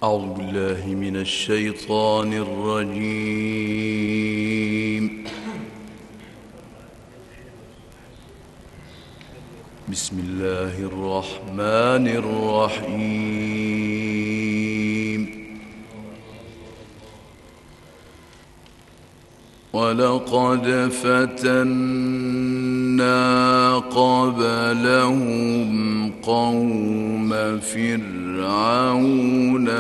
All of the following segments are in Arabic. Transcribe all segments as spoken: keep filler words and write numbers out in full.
أعوذ بالله من الشيطان الرجيم. بسم الله الرحمن الرحيم. ولقد فتنا قبلهم قوم فرعون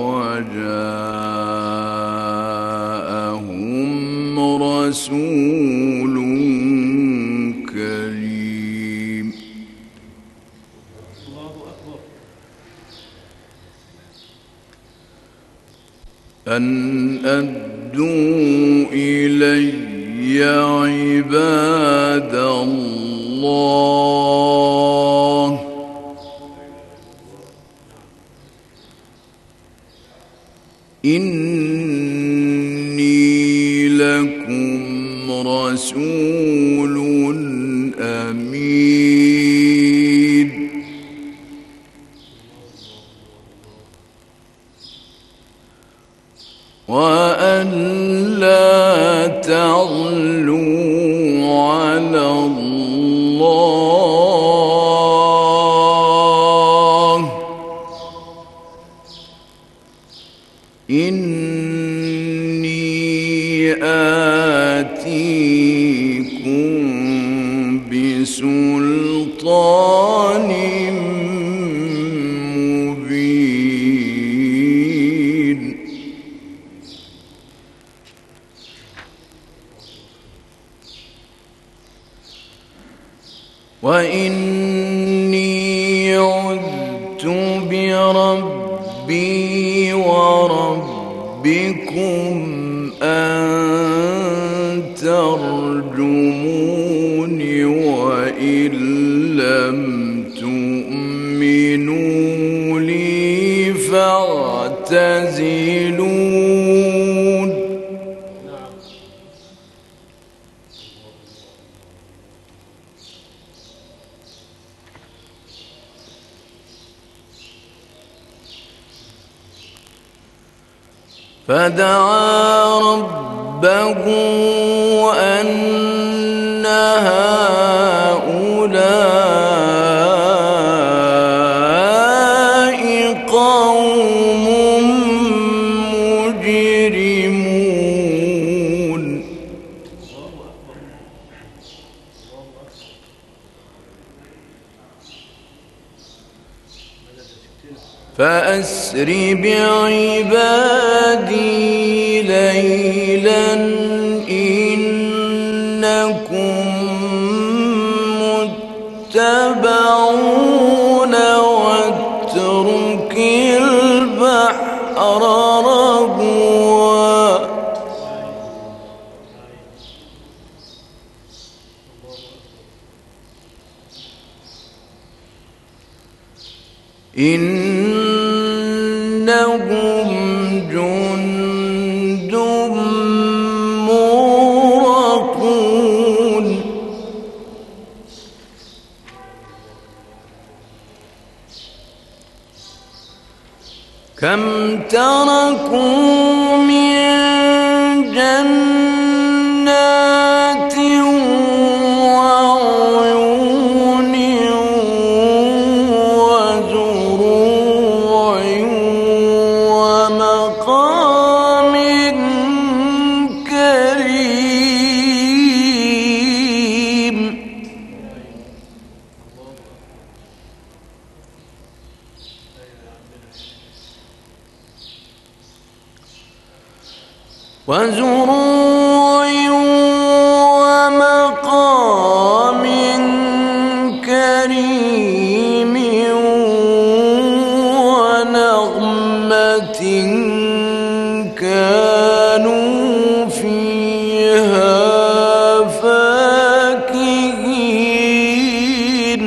وجاءهم رسول كريم. أن أدوا إلي عباد الله إني لكم رسول أمين وأن لا تعلوا على الله إني آتيكم بسلطان مبين. وإني عذت بربي وربكم أن ترجموني وإن لم تؤمنوا لي فاعتزلون. فدعا ربه أن هؤلاء قوم مجرمون فأسر بعبادي ليلا إنكم متبعون واترك البحر رهوا إنهم جند مغرقون كم تركوا من جنات وعيون وزروع ومقام كريم. وزروع ومقام كريم ونغمة كانوا فيها فاكهين.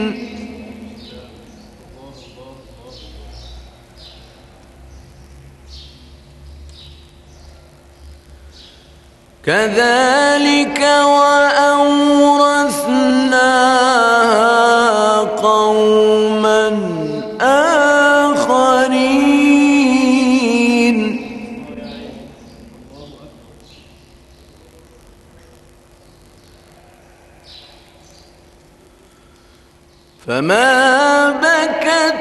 كذلك وأورثناها قوما آخرين. فما بكت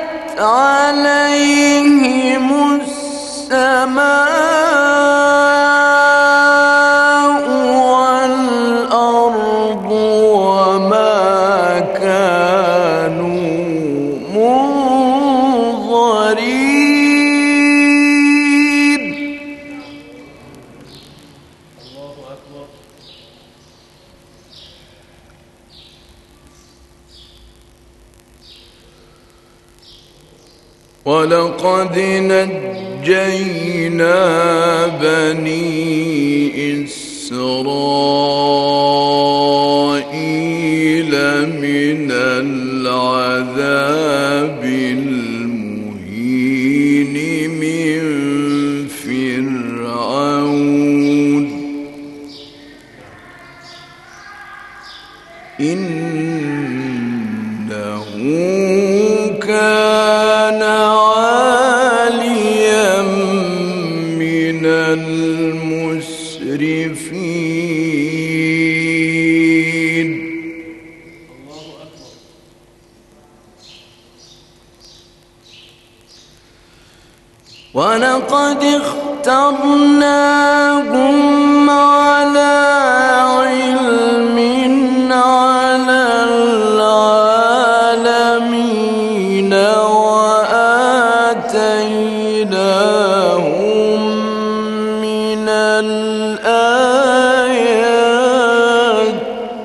عليهم السماء والأرض وما كانوا منظرين. الله أكبر. ولقد نجينا بني إسرائيل من العذاب المهين من فرعون إنه كان عاليا من المسرفين. الله أكبر. ولقد اخترناهم على علم على العالمين وآتيناهم من الآيات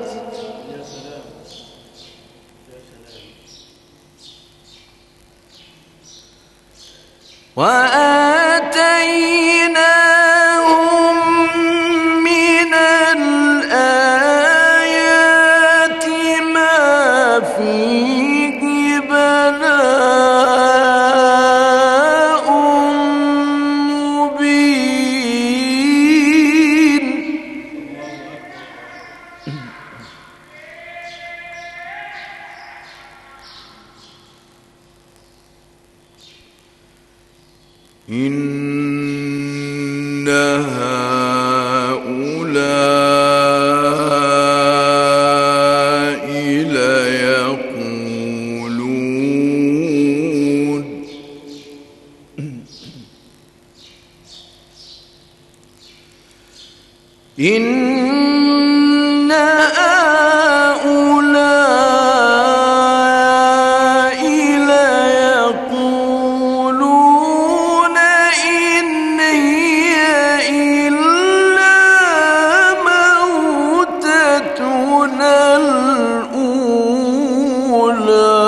وآتيناهم من الآيات ما فيه بلاء مبين. إن هؤلاء ليقولون إن هؤلاء ليقولون إن هي إلا موتتنا الأولى.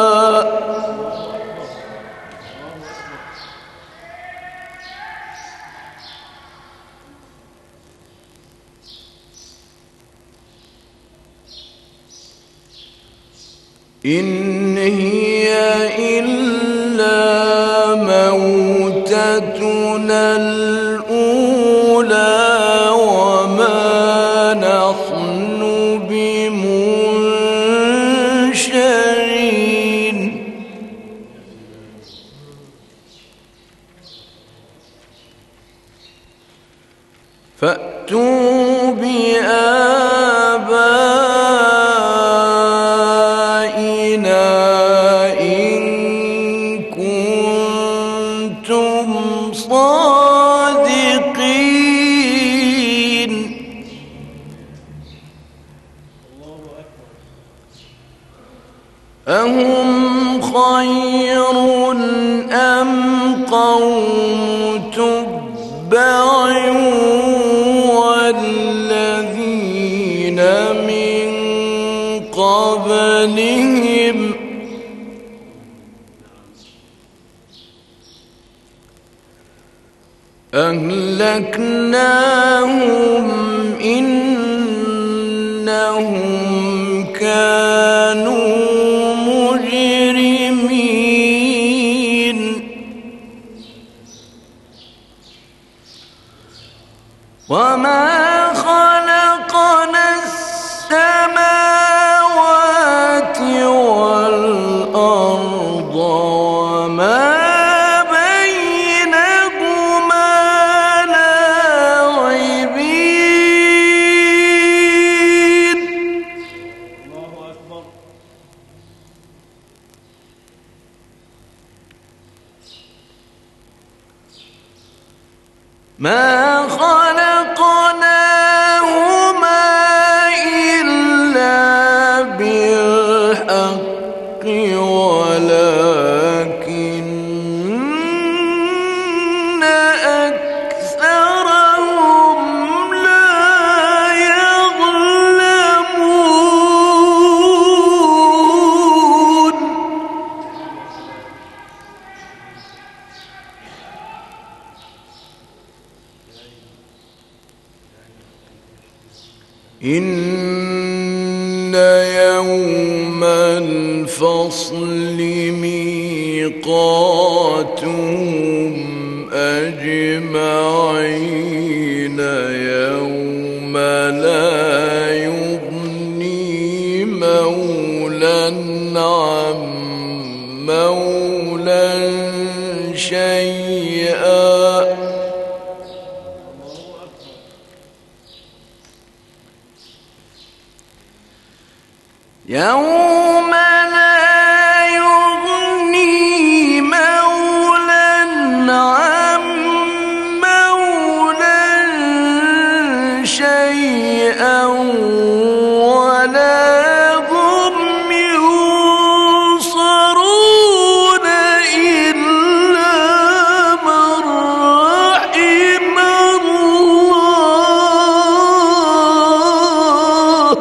إن هي إلا موتتنا الأولى وما نحن بمنشرين. فأتوا بآبائنا إن كنتم صادقين. أهم خير أم قوم تبع والذين من قبلهم أهلكناهم إنهم كانوا مجرمين. وما خلقنا السماوات والأرض وما ما خلقناهما إلا بالحق ولكن أكثرهم لا يظلمون. إن يوم الفصل ميقاتهم أجمعين يوم لا يغني مولى عن مولى شيئا يوم لا يغني مولى عن مولى شيئا ولا هم ينصرون إلا من رحم الله.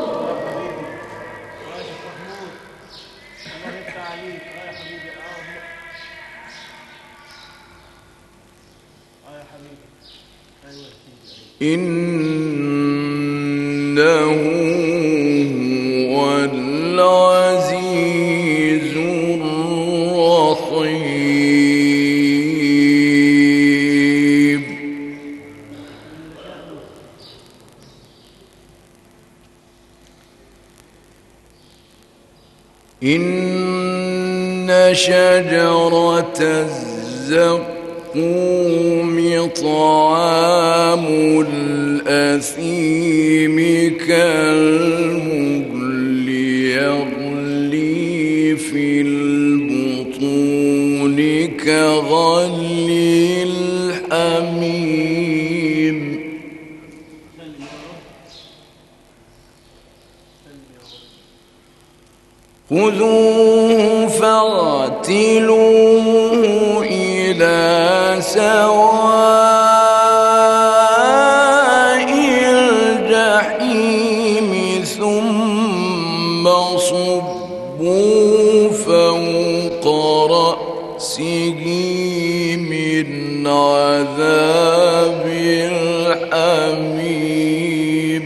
إنه هو العزيز الرحيم. إن شجرة الزقوم طعام الأثيم كالمهل يغلي في البطون كغلي الحميم. خذوه فاعتلوه إلى سواء الجحيم ثم صبوا فوق رأسه من عذاب الحميم.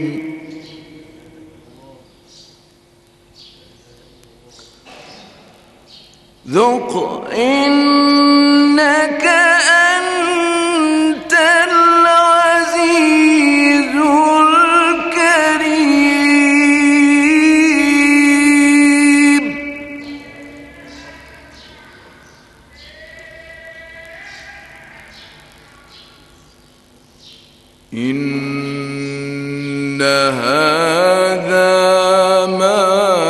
ذق إنك أنت العزيز الكريم. إن هذا ما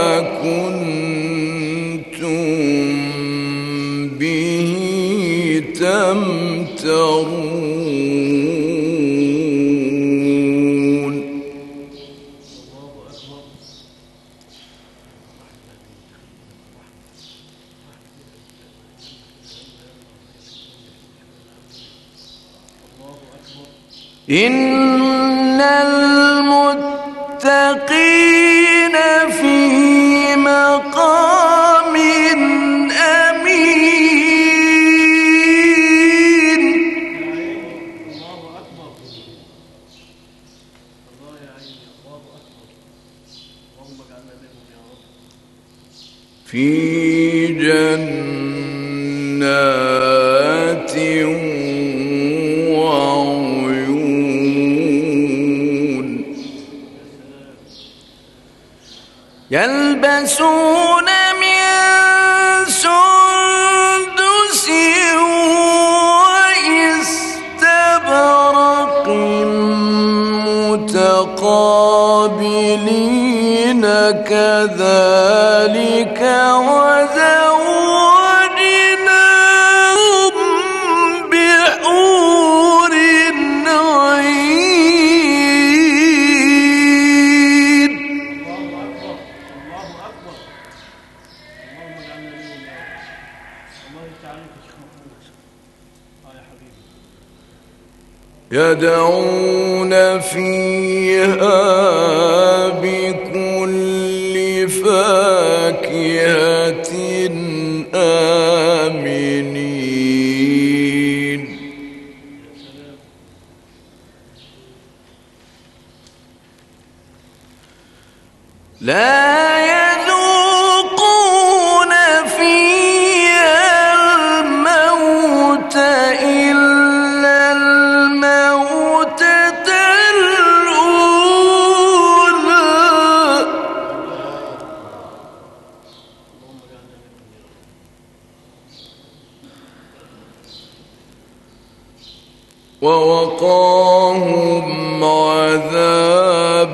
تمترون. إن المتقين في مقام أمين. في جنات وعيون يلبسون من سندس وإستبرق متقابلين كذلك وزوجناهم بحور يدعون فيها بكل فاكهة آمنين لا يذوقون فيها الموت إلا الموتة الأولى ووقاهم عذاب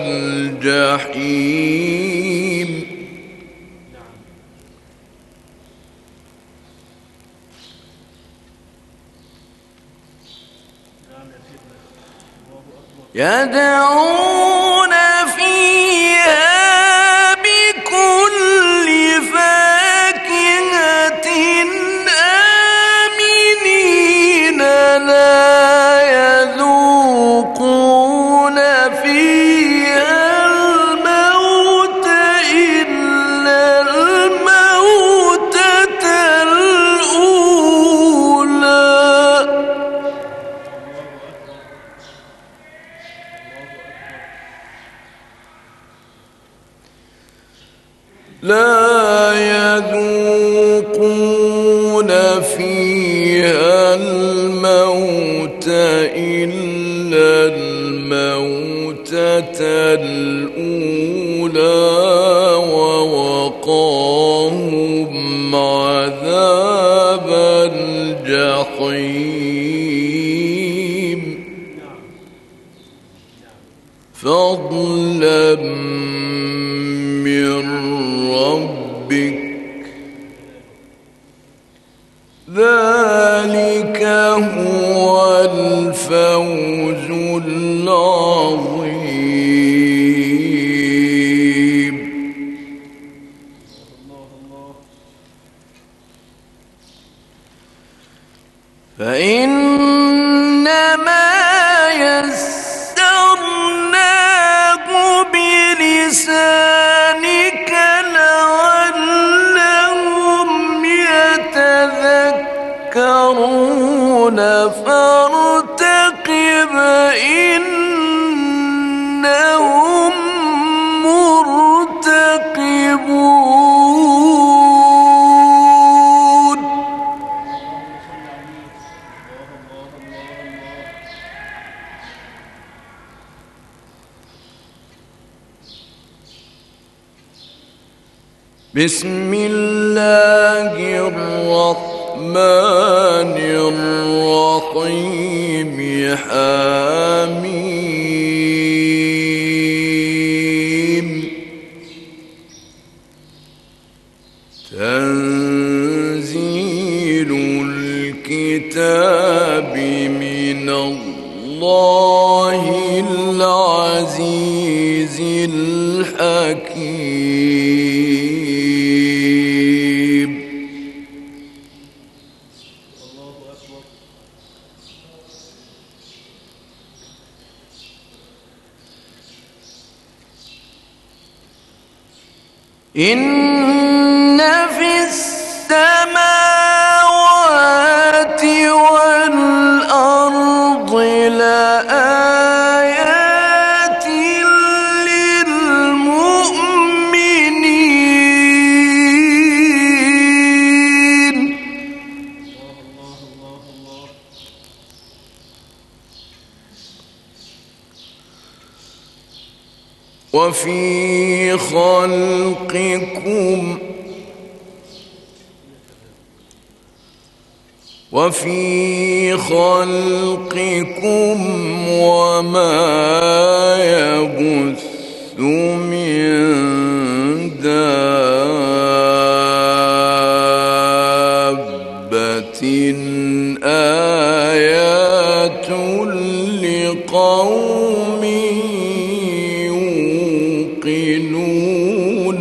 الجحيم يدعون فيها بكل فاكهة آمنين لا يذوقون فيها الموت إلا الموتة الأولى لا يذوقون فيها الموت إلا الموتة الأولى ووقاهم عذاب الجحيم فضلا من ربك ذلك هو الفوز العظيم فإنما يسرناه بلسانك لعلهم يتذكرون فارتقب إنهم مرتقبون بسم الله الرحمن الرحيم حميم تنزيل الكتاب من الله العزيز الحكيم إن في السماوات والأرض لآيات للمؤمنين وفي خلقكم وفي خلقكم وما يبث من دابة آيات لقوم يوقنون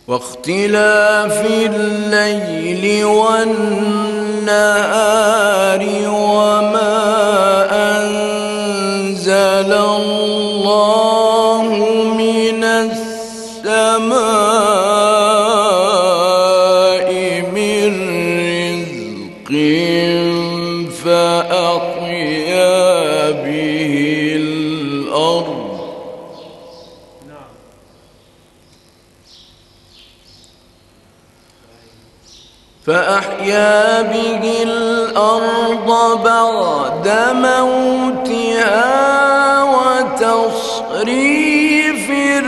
واختلاف الليل والنهار وما أنزل الله من السماء من رزق فأحيا به الأرض فأحيا به الأرض بعد موتها وتصريف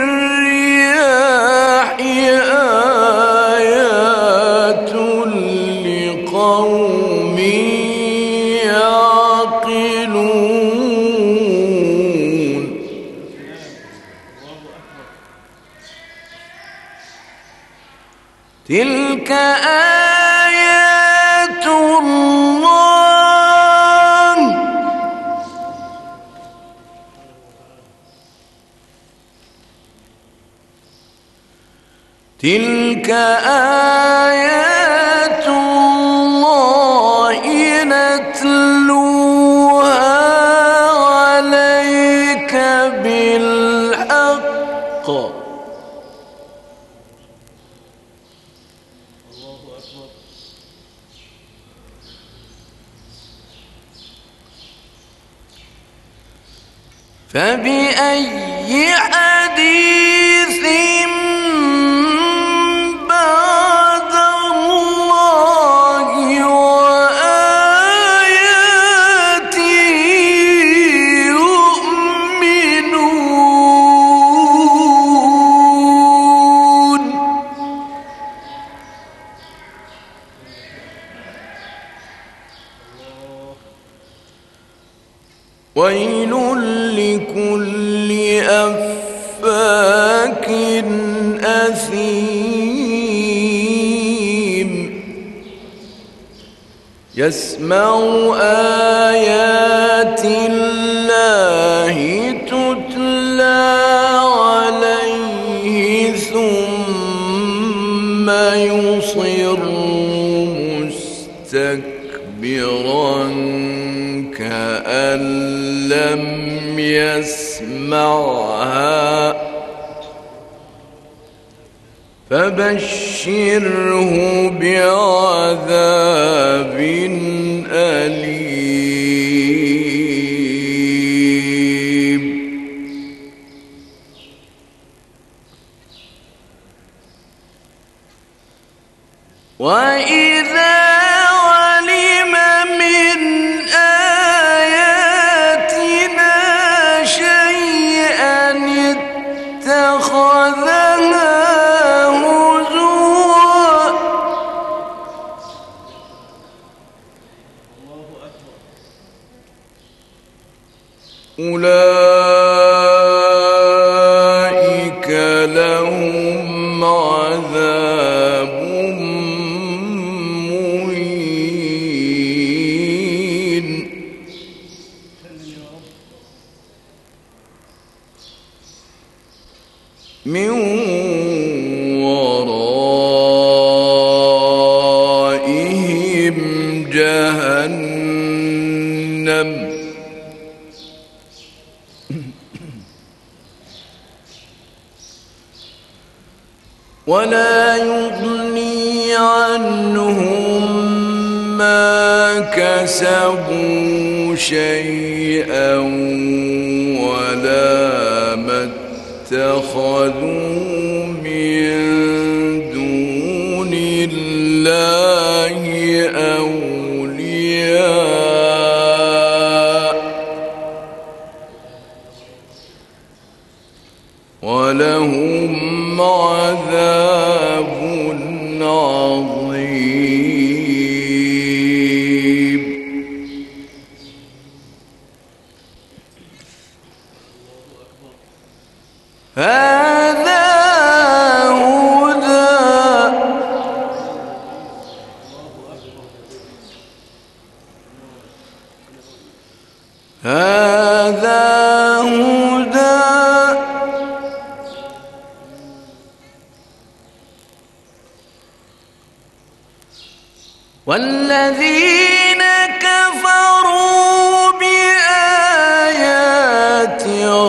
الرياح آيات لقوم يعقلون تلك آيات الله تلك آيات الله نتلوها عليك بالحق فبأي حديث بعد الله وآياته يؤمنون ويل لكل أفاك أثيم يسمع آيات الله تتلى عليه ثم يصر مستكبرا كأن لم يسمعها فبشره بعذاب أليم وإذا علم من آياتنا شيئا اتخذها هزوا أولئك لهم عذاب مهين من ورائهم جهنم ولا يغني عنهم ما كسبوا شيئا ولا ما اتخذوا من دون الله أولياء ولهم عذاب عظيم هذا هدى هذا هدى والذين كفروا بآيات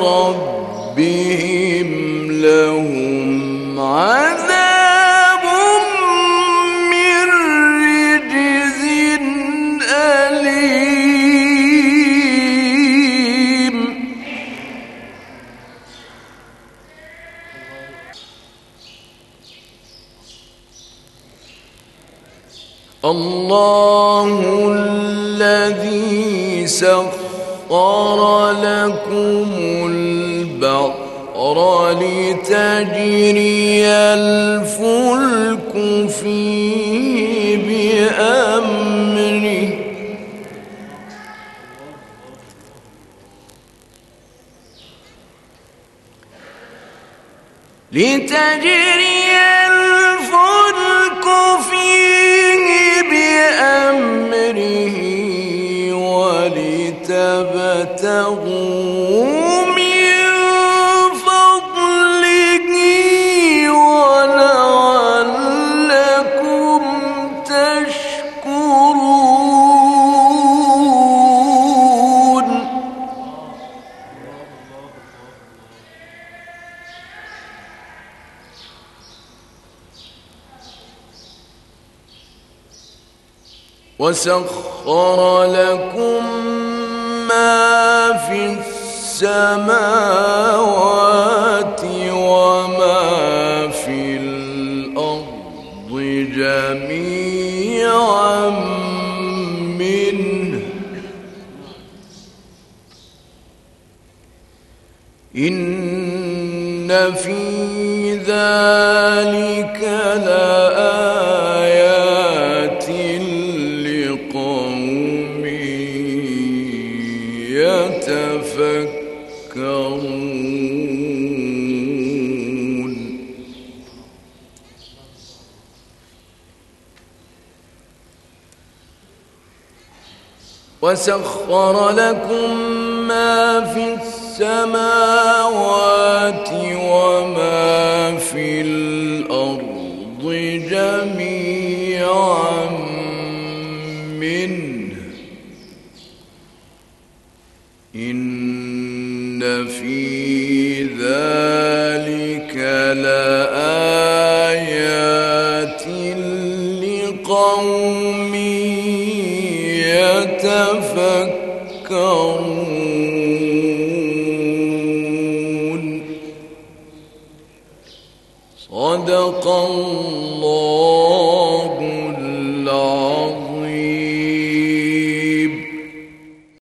ربهم لهم عذاب من رجز أليم. الله الذي سخر لكم البحر لتجري الفلك فيه بأمره لتجري الفلك فيه بأمره ولتبتغوا من فضله ولعلكم تشكرون. وسخر لكم ما في السماوات وما في الأرض جميعا منه إن في ذلك لآيات لقوم يتفكرون. وسخر لكم ما في السماوات وما في الأرض جميعا منه إن في ذلك لآيات لقوم يتفكرون. صدق الله